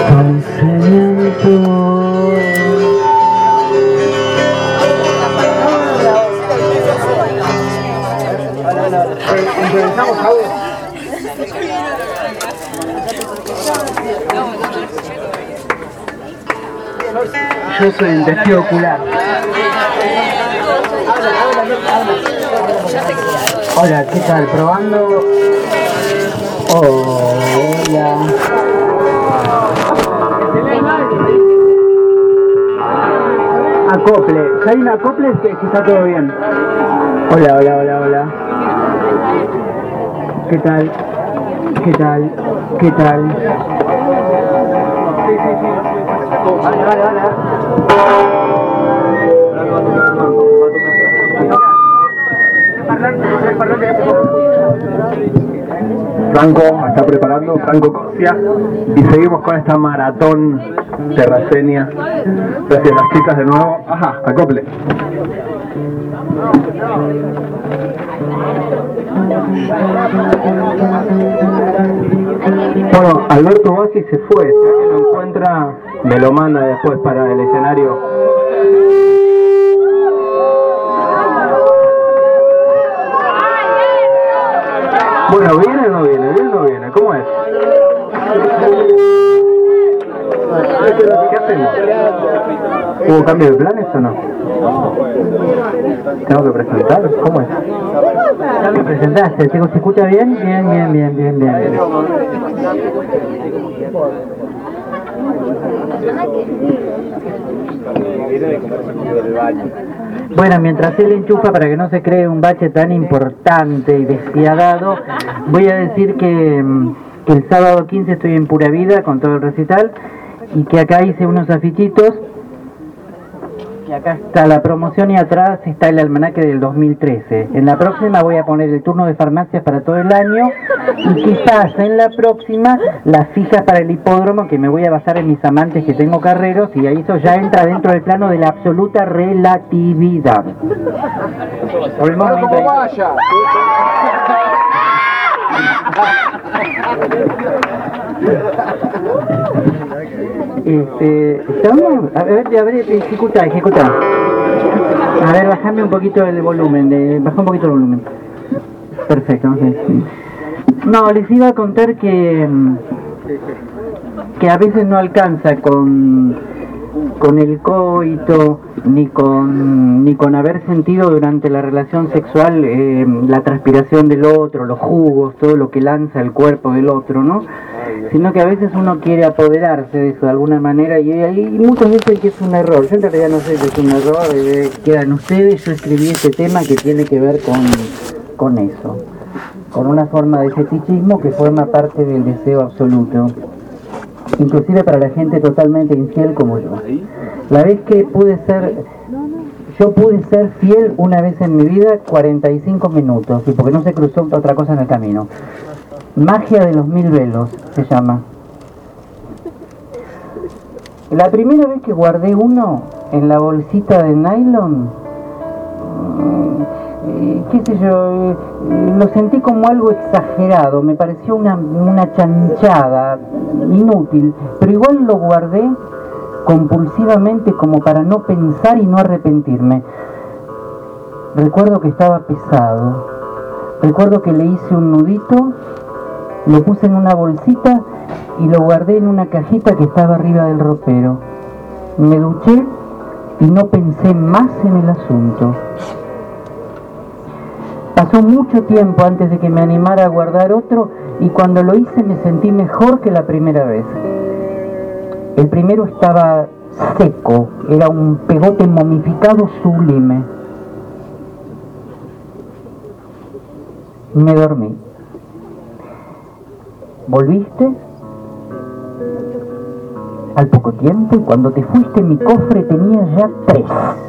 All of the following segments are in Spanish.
Yo soy un testigo ocular. Hola, ¿qué tal? ¿Probando? Hola. Acople. Si hay un acople es que está todo bien. Hola, hola, hola, hola. ¿Qué tal? ¿Qué tal? ¿Qué tal? Vale, vale, vale. Franco está preparando, Franco Cosia, y seguimos con esta maratón terraceña. Gracias las chicas de nuevo. Ajá, acople. Bueno, Alberto Bassi se fue, si alguien lo encuentra, me lo manda después para el escenario. Bueno, ¿viene o no viene? ¿Viene o no viene? ¿Cómo es? ¿Qué hacemos? ¿Hubo cambio de planes o no? ¿Tengo que presentar? ¿Cómo es? Ya me presentaste, ¿se escucha bien? Bien. Bueno, mientras él enchufa para que no se cree un bache tan importante y despiadado, voy a decir que el sábado 15 estoy en Pura Vida con todo el recital y que acá hice unos afichitos. Y acá está la promoción y atrás está el almanaque del 2013. En la próxima voy a poner el turno de farmacias para todo el año y quizás en la próxima las fijas para el hipódromo, que me voy a basar en mis amantes que tengo carreros, y ahí eso ya entra dentro del plano de la absoluta relatividad. Por el momento, vaya. Estamos, a ver, ejecuta. A ver, bajame un poquito el volumen, baja un poquito el volumen. Perfecto, okay. No, les iba a contar que a veces no alcanza con el coito ni con haber sentido durante la relación sexual la transpiración del otro, los jugos, todo lo que lanza el cuerpo del otro, ¿no? Sino que a veces uno quiere apoderarse de eso de alguna manera y muchas veces que es un error. Yo en realidad no sé si es un error, quedan ustedes, yo escribí este tema que tiene que ver con eso, con una forma de fetichismo que forma parte del deseo absoluto, inclusive para la gente totalmente infiel como yo. La vez que yo pude ser fiel una vez en mi vida 45 minutos, y porque no se cruzó otra cosa en el camino. Magia de los 1000 velos se llama. La primera vez que guardé uno en la bolsita de nylon, qué sé yo, lo sentí como algo exagerado, me pareció una chanchada, inútil, pero igual lo guardé compulsivamente como para no pensar y no arrepentirme. Recuerdo que estaba pesado, recuerdo que le hice un nudito, lo puse en una bolsita y lo guardé en una cajita que estaba arriba del ropero. Me duché y no pensé más en el asunto. Pasó mucho tiempo antes de que me animara a guardar otro y cuando lo hice me sentí mejor que la primera vez. El primero estaba seco, era un pegote momificado sublime. Me dormí. ¿Volviste? Al poco tiempo, y cuando te fuiste mi cofre tenía ya 3.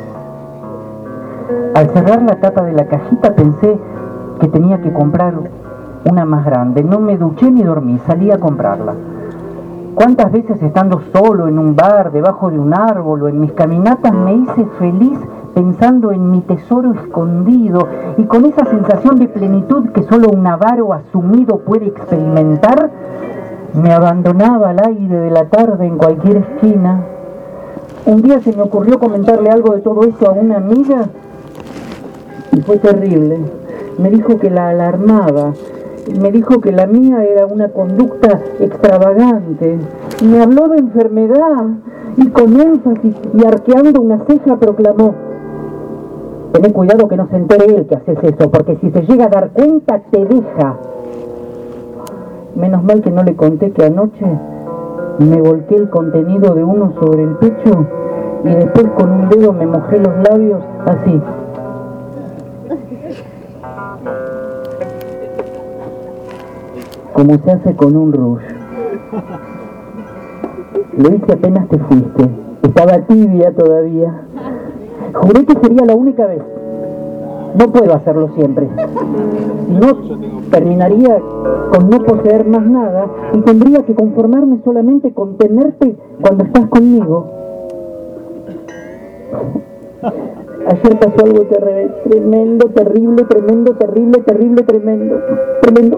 Al cerrar la tapa de la cajita pensé que tenía que comprar una más grande. No me duché ni dormí, salí a comprarla. ¿Cuántas veces estando solo en un bar, debajo de un árbol o en mis caminatas me hice feliz pensando en mi tesoro escondido y con esa sensación de plenitud que solo un avaro asumido puede experimentar? Me abandonaba al aire de la tarde en cualquier esquina. Un día se me ocurrió comentarle algo de todo esto a una amiga y fue terrible. Me dijo que la alarmaba. Me dijo que la mía era una conducta extravagante. Me habló de enfermedad y con énfasis y arqueando una ceja proclamó: tené cuidado que no se entere él que haces eso, porque si se llega a dar cuenta te deja. Menos mal que no le conté que anoche me volqué el contenido de uno sobre el pecho y después con un dedo me mojé los labios así. Como se hace con un rouge. Lo hice apenas te fuiste. Estaba tibia todavía. Juré que sería la única vez. No puedo hacerlo siempre. Si no, terminaría con no poseer más nada y tendría que conformarme solamente con tenerte cuando estás conmigo. Ayer pasó algo tremendo, terrible, tremendo, terrible, terrible, tremendo, tremendo.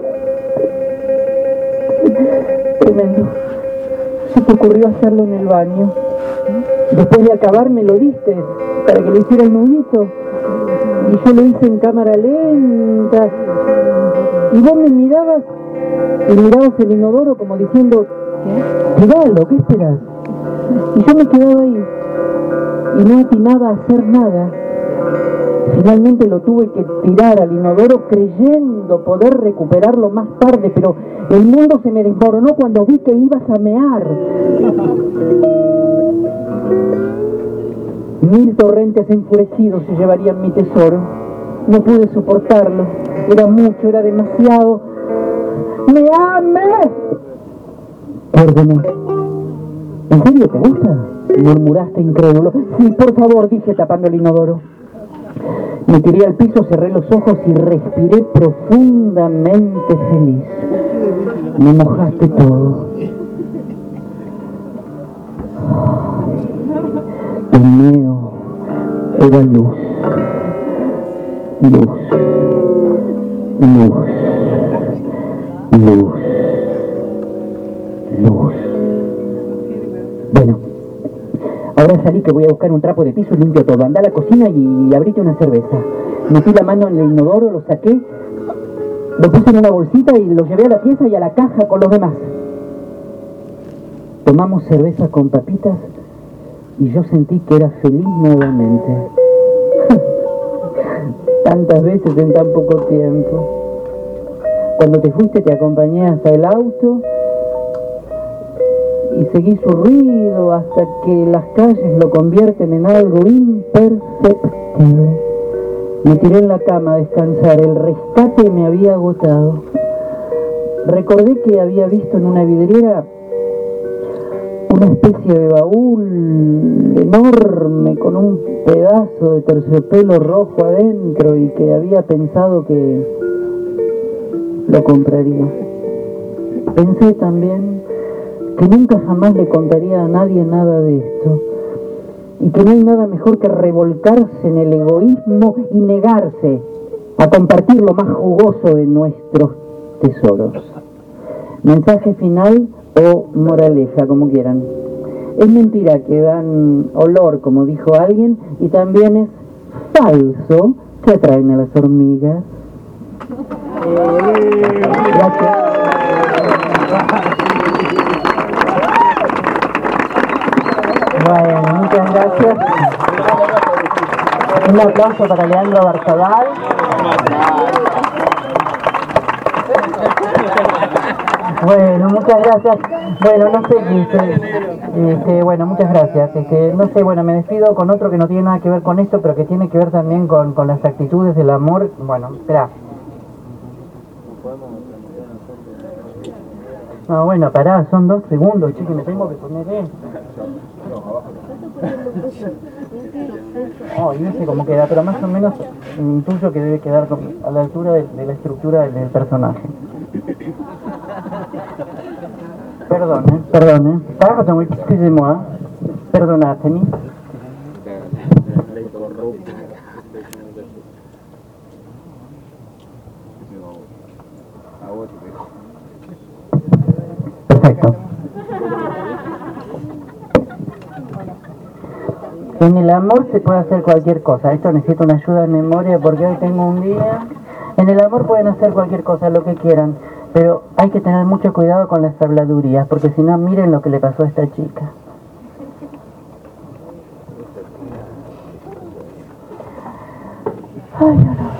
Tremendo. Se te ocurrió hacerlo en el baño. Después de acabar me lo diste para que le hiciera el nudito. Y yo lo hice en cámara lenta. Y vos me mirabas y mirabas el inodoro como diciendo: tiralo, ¿qué esperás? Y yo me quedaba ahí y no atinaba a hacer nada. Finalmente lo tuve que tirar al inodoro creyendo poder recuperarlo más tarde, pero el mundo se me desmoronó cuando vi que ibas a mear. 1000 torrentes enfurecidos se llevarían mi tesoro. No pude soportarlo. Era mucho, era demasiado. ¡Me ames! Ordené. ¿En serio te gusta?, murmuraste incrédulo. Sí, por favor, dije tapando el inodoro. Me tiré al piso, cerré los ojos y respiré profundamente feliz. Me mojaste todo. El mío era luz. Luz. Luz. Luz. Luz. Bueno. Ahora salí que voy a buscar un trapo de piso y limpio todo. Andá a la cocina y abrite una cerveza. Metí la mano en el inodoro, lo saqué, lo puse en una bolsita y lo llevé a la pieza y a la caja con los demás. Tomamos cerveza con papitas y yo sentí que era feliz nuevamente. Tantas veces en tan poco tiempo. Cuando te fuiste te acompañé hasta el auto y seguí su ruido hasta que las calles lo convierten en algo imperceptible. Me tiré en la cama a descansar. El rescate me había agotado. Recordé que había visto en una vidriera una especie de baúl enorme con un pedazo de terciopelo rojo adentro y que había pensado que lo compraría. Pensé también que nunca jamás le contaría a nadie nada de esto y que no hay nada mejor que revolcarse en el egoísmo y negarse a compartir lo más jugoso de nuestros tesoros. Mensaje final o moraleja, como quieran. Es mentira que dan olor, como dijo alguien, y también es falso que atraen a las hormigas. Gracias. Bueno, muchas gracias. Un aplauso para Leandro Barzabal. Bueno, muchas gracias. Bueno, no sé qué bueno, muchas gracias. No sé, bueno, me despido con otro que no tiene nada que ver con esto, pero que tiene que ver también con las actitudes del amor. Bueno, espera. No, bueno, pará, son 2 segundos, che, que me tengo que poner esto. Oh, y no sé cómo queda, pero más o menos intuyo que debe quedar a la altura de la estructura del personaje. Perdone. Pardon, excusez-moi. Perdonatemi. Perfecto. En el amor se puede hacer cualquier cosa. Esto necesito una ayuda en memoria porque hoy tengo un día. En el amor pueden hacer cualquier cosa, lo que quieran, pero hay que tener mucho cuidado con las habladurías, porque si no, miren lo que le pasó a esta chica. Ay, no.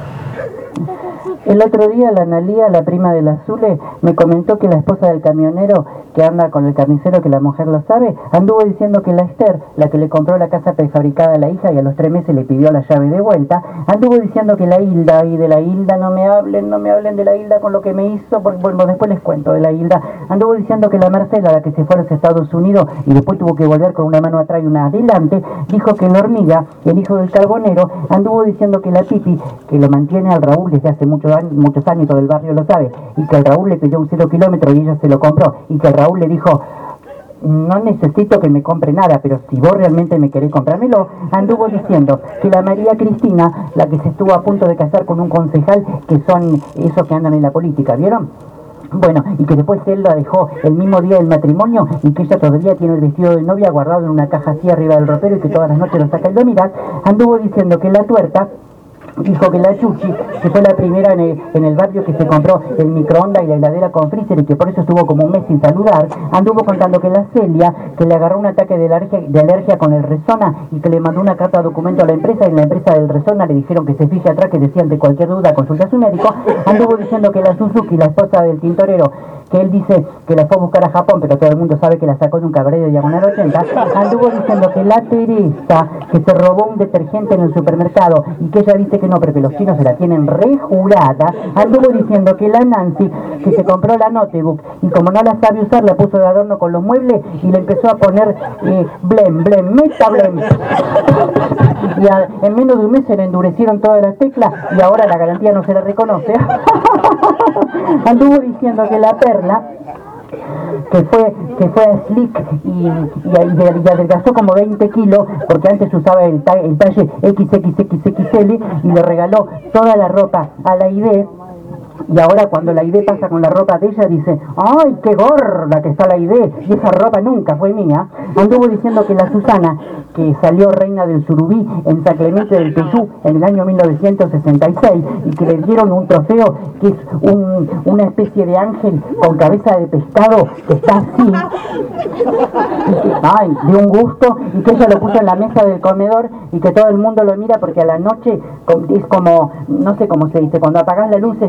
El otro día la Analía, la prima de la Zule, me comentó que la esposa del camionero que anda con el carnicero, que la mujer lo sabe, anduvo diciendo que la Esther, la que le compró la casa prefabricada a la hija y a los 3 meses le pidió la llave de vuelta, anduvo diciendo que la Hilda, y de la Hilda no me hablen de la Hilda con lo que me hizo, porque bueno, después les cuento de la Hilda, anduvo diciendo que la Marcela, la que se fue a los Estados Unidos y después tuvo que volver con una mano atrás y una adelante, dijo que la Hormiga, el hijo del carbonero, anduvo diciendo que la Pipi, que lo mantiene al Raúl desde hace muchos años, todo el barrio lo sabe, y que el Raúl le pidió un 0 kilómetro y ella se lo compró, y que el Raúl le dijo: no necesito que me compre nada, pero si vos realmente me querés comprármelo. Anduvo diciendo que la María Cristina, la que se estuvo a punto de casar con un concejal, que son esos que andan en la política, ¿vieron? Bueno, y que después él la dejó el mismo día del matrimonio y que ella todavía tiene el vestido de novia guardado en una caja así arriba del ropero y que todas las noches lo saca y lo mira. Anduvo diciendo que la Tuerta dijo que la Chuchi, que fue la primera en el barrio que se compró el microondas y la heladera con freezer y que por eso estuvo como un mes sin saludar, anduvo contando que la Celia, que le agarró un ataque de alergia con el Resona y que le mandó una carta de documento a la empresa y en la empresa del Resona le dijeron que se fije atrás, que decían de cualquier duda consulta a su médico. Anduvo diciendo que la Suzuki, la esposa del tintorero, que él dice que la fue a buscar a Japón, pero todo el mundo sabe que la sacó de un cabaret de Diagonal 80, anduvo diciendo que la Teresa, que se robó un detergente en el supermercado y que ella dice que no, pero que los chinos se la tienen rejurada, anduvo diciendo que la Nancy, que se compró la notebook y como no la sabe usar, la puso de adorno con los muebles y le empezó a poner blem, meta blem. Y en menos de un mes se le endurecieron todas las teclas y ahora la garantía no se la reconoce. Anduvo diciendo que la Perla, que fue a Slick y adelgazó como 20 kilos porque antes usaba el talle XXXXL y le regaló toda la ropa a la Aide. Y ahora cuando la Aide pasa con la ropa de ella dice: ¡ay, qué gorda que está la Aide! Y esa ropa nunca fue mía. Anduvo diciendo que la Susana, que salió reina del Surubí en San Clemente del Tuyú en el año 1966 y que le dieron un trofeo que es una especie de ángel con cabeza de pescado que está así, ay, de un gusto, y que ella lo puso en la mesa del comedor y que todo el mundo lo mira porque a la noche es como, no sé cómo se dice, cuando apagas la luz es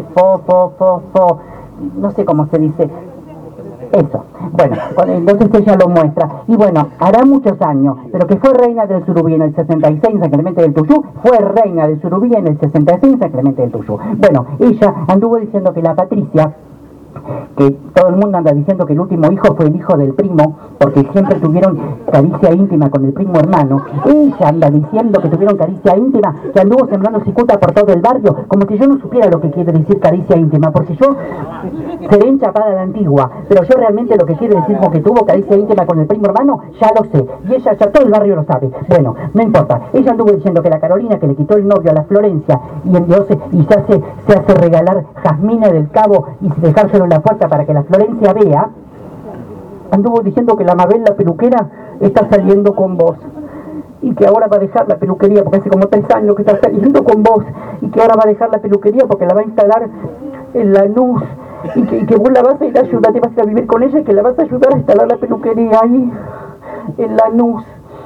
no sé cómo se dice eso. Bueno, entonces ella lo muestra. Y bueno, hará muchos años, pero que fue reina del Surubí en el 66 en San Clemente del Tuyú, fue reina del Surubí en el 66 en San Clemente del Tuyú. Bueno, ella anduvo diciendo que la Patricia, que todo el mundo anda diciendo que el último hijo fue el hijo del primo, porque siempre tuvieron caricia íntima con el primo hermano. Ella anda diciendo que tuvieron caricia íntima, que anduvo sembrando cicuta por todo el barrio, como si yo no supiera lo que quiere decir caricia íntima, porque yo seré enchapada a la antigua, pero yo realmente lo que quiere decir con que tuvo caricia íntima con el primo hermano, ya lo sé, y ella ya todo el barrio lo sabe. Bueno, no importa, ella anduvo diciendo que la Carolina, que le quitó el novio a la Florencia, y se hace regalar jazmines del Cabo y dejárselo en la puerta para que la Florencia vea, anduvo diciendo que la Mabel, la peluquera, está saliendo con vos y que ahora va a dejar la peluquería porque hace como 3 años que está saliendo con vos y que ahora va a dejar la peluquería porque la va a instalar en Lanús y que vos la vas a ir a ayudar, te vas a ir a vivir con ella y que la vas a ayudar a instalar la peluquería ahí en Lanús,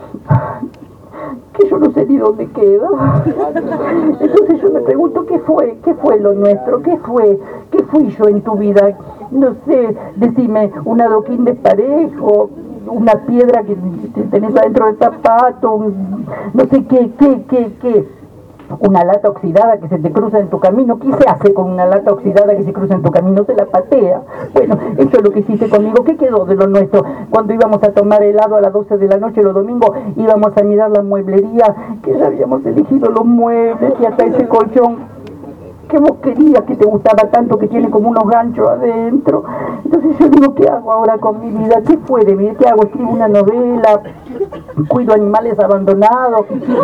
que yo no sé ni dónde queda. Entonces yo me pregunto, ¿qué fue lo nuestro? ¿Qué fui yo en tu vida? No sé, decime, un adoquín desparejo, una piedra que tenés adentro del zapato, no sé qué, una lata oxidada que se te cruza en tu camino. ¿Qué se hace con una lata oxidada que se cruza en tu camino? Se la patea. Bueno, eso es lo que hiciste conmigo. ¿Qué quedó de lo nuestro? Cuando íbamos a tomar helado a las 12 de la noche los domingos, íbamos a mirar la mueblería, que ya habíamos elegido los muebles y hasta ese colchón que vos querías, que te gustaba tanto, que tiene como unos ganchos adentro. Entonces yo digo, ¿qué hago ahora con mi vida? ¿Qué fue de mí? ¿Qué hago? ¿Escribo una novela? ¿Cuido animales abandonados?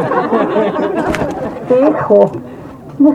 ¿Tejo? No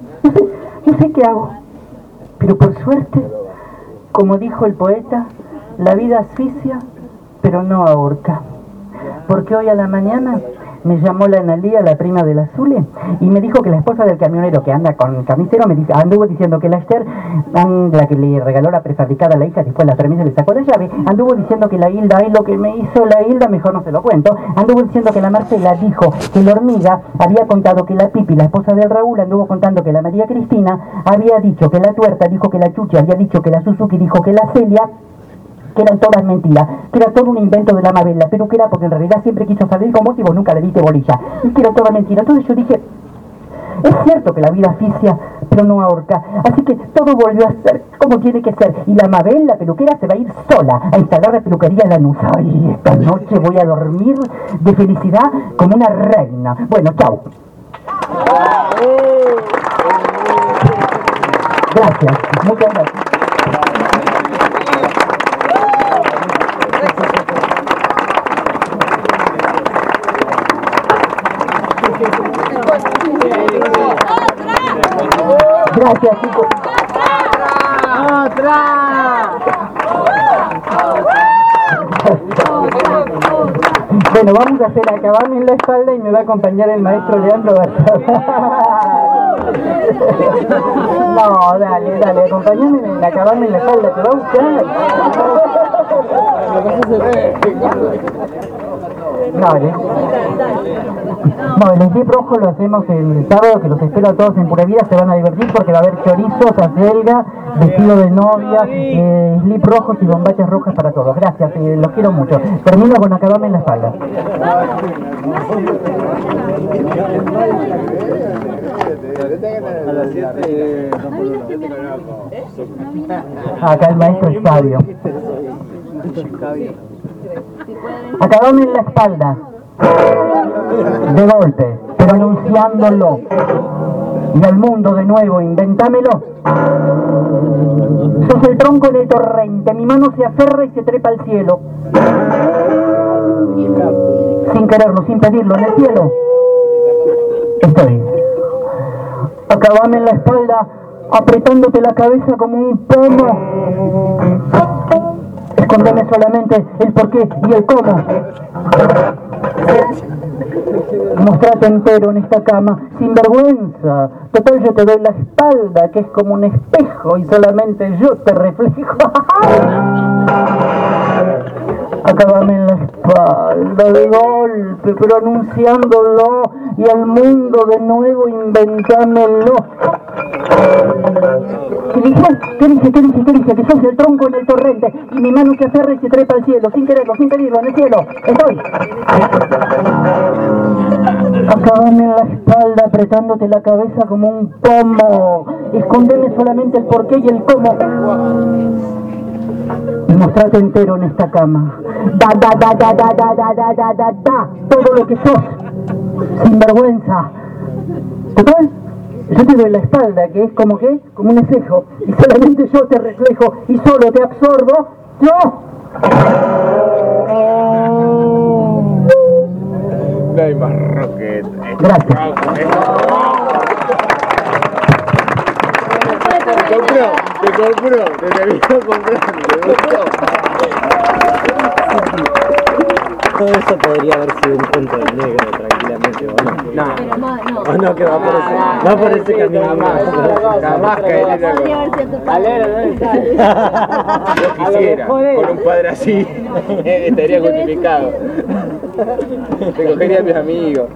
sé qué hago. Pero por suerte, como dijo el poeta, La vida asfixia, pero no ahorca. Porque hoy a la mañana me llamó la Analía, la prima de la Zule, y me dijo que la esposa del camionero que anda con el carnicero anduvo diciendo que la Esther, la que le regaló la prefabricada a la hija, después la permiso le sacó la llave, anduvo diciendo que la Hilda, ay, lo que me hizo la Hilda, mejor no se lo cuento, anduvo diciendo que la Marcela dijo que la Hormiga había contado que la Pipi, la esposa del Raúl, anduvo contando que la María Cristina había dicho que la Tuerta dijo que la Chuchi había dicho que la Suzuki dijo que la Celia, que eran todas mentiras, que era todo un invento de la Mabel, la peluquera, porque en realidad siempre quiso salir con vos y vos nunca le diste bolilla, y que era toda mentira. Entonces yo dije, es cierto que la vida asfixia, pero no ahorca, así que todo volvió a ser como tiene que ser, y la Mabel, la peluquera, se va a ir sola a instalar la peluquería en Lanús. Ay, esta noche voy a dormir de felicidad como una reina. Bueno, chau. Gracias, muchas gracias. Gracias, chicos. ¡Otra! Bueno, vamos a hacer acabarme en la espalda y me va a acompañar el maestro Leandro Barzada. No, dale, acompáñame en acabarme en la espalda, te va a gustar. No, el slip rojo lo hacemos el sábado, que los espero a todos en Pura Vida, se van a divertir porque va a haber chorizos, acelga, vestido de novia, slip rojos y bombaches rojas para todos. Gracias, los quiero mucho. Termino con acabarme en la espalda. Acá el maestro es sabio. Acabarme en la espalda, de golpe, pero anunciándolo. Y al mundo de nuevo, inventámelo. Sos el tronco en el torrente, mi mano se aferra y se trepa al cielo. Sin quererlo, sin pedirlo, en el cielo estoy. Acabame en la espalda, apretándote la cabeza como un pomo. Escondeme solamente el porqué y el cómo. Mostrate entero en esta cama, sin vergüenza. Total, yo te doy la espalda, que es como un espejo, y solamente yo te reflejo. Acabame en la espalda de golpe, pero anunciándolo, y al mundo de nuevo inventámelo. ¿Qué dije? Que sos el tronco en el torrente, y mi mano se aferra y se trepa al cielo, sin quererlo, sin pedirlo, en el cielo estoy. Acabame en la espalda, apretándote la cabeza como un pomo. Escondeme solamente el porqué y el cómo. Y mostrate entero en esta cama. Da, todo lo que sos, sin vergüenza. Total, yo te doy la espalda, que es como un espejo, y solamente yo te reflejo y solo te absorbo, yo. No hay más rocket. Gracias. Te compró, te terminó comprando. Todo eso podría haber sido un punto de negro tranquilamente, ¿o no? No. O no, que va por ese camino más. Jamás caería de acuerdo. Yo quisiera, con un padre así, estaría justificado. Recogería a mis amigos.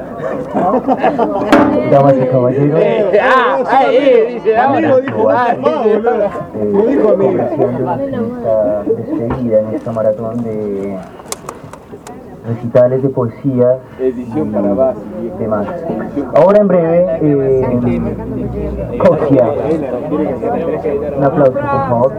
Damas y caballeros. Dice ahora. Lo dijo amigo. Esta despedida en esta maratón de recitales de poesía Edición para base. demás. Ahora en breve, Cosia. Un aplauso, por favor.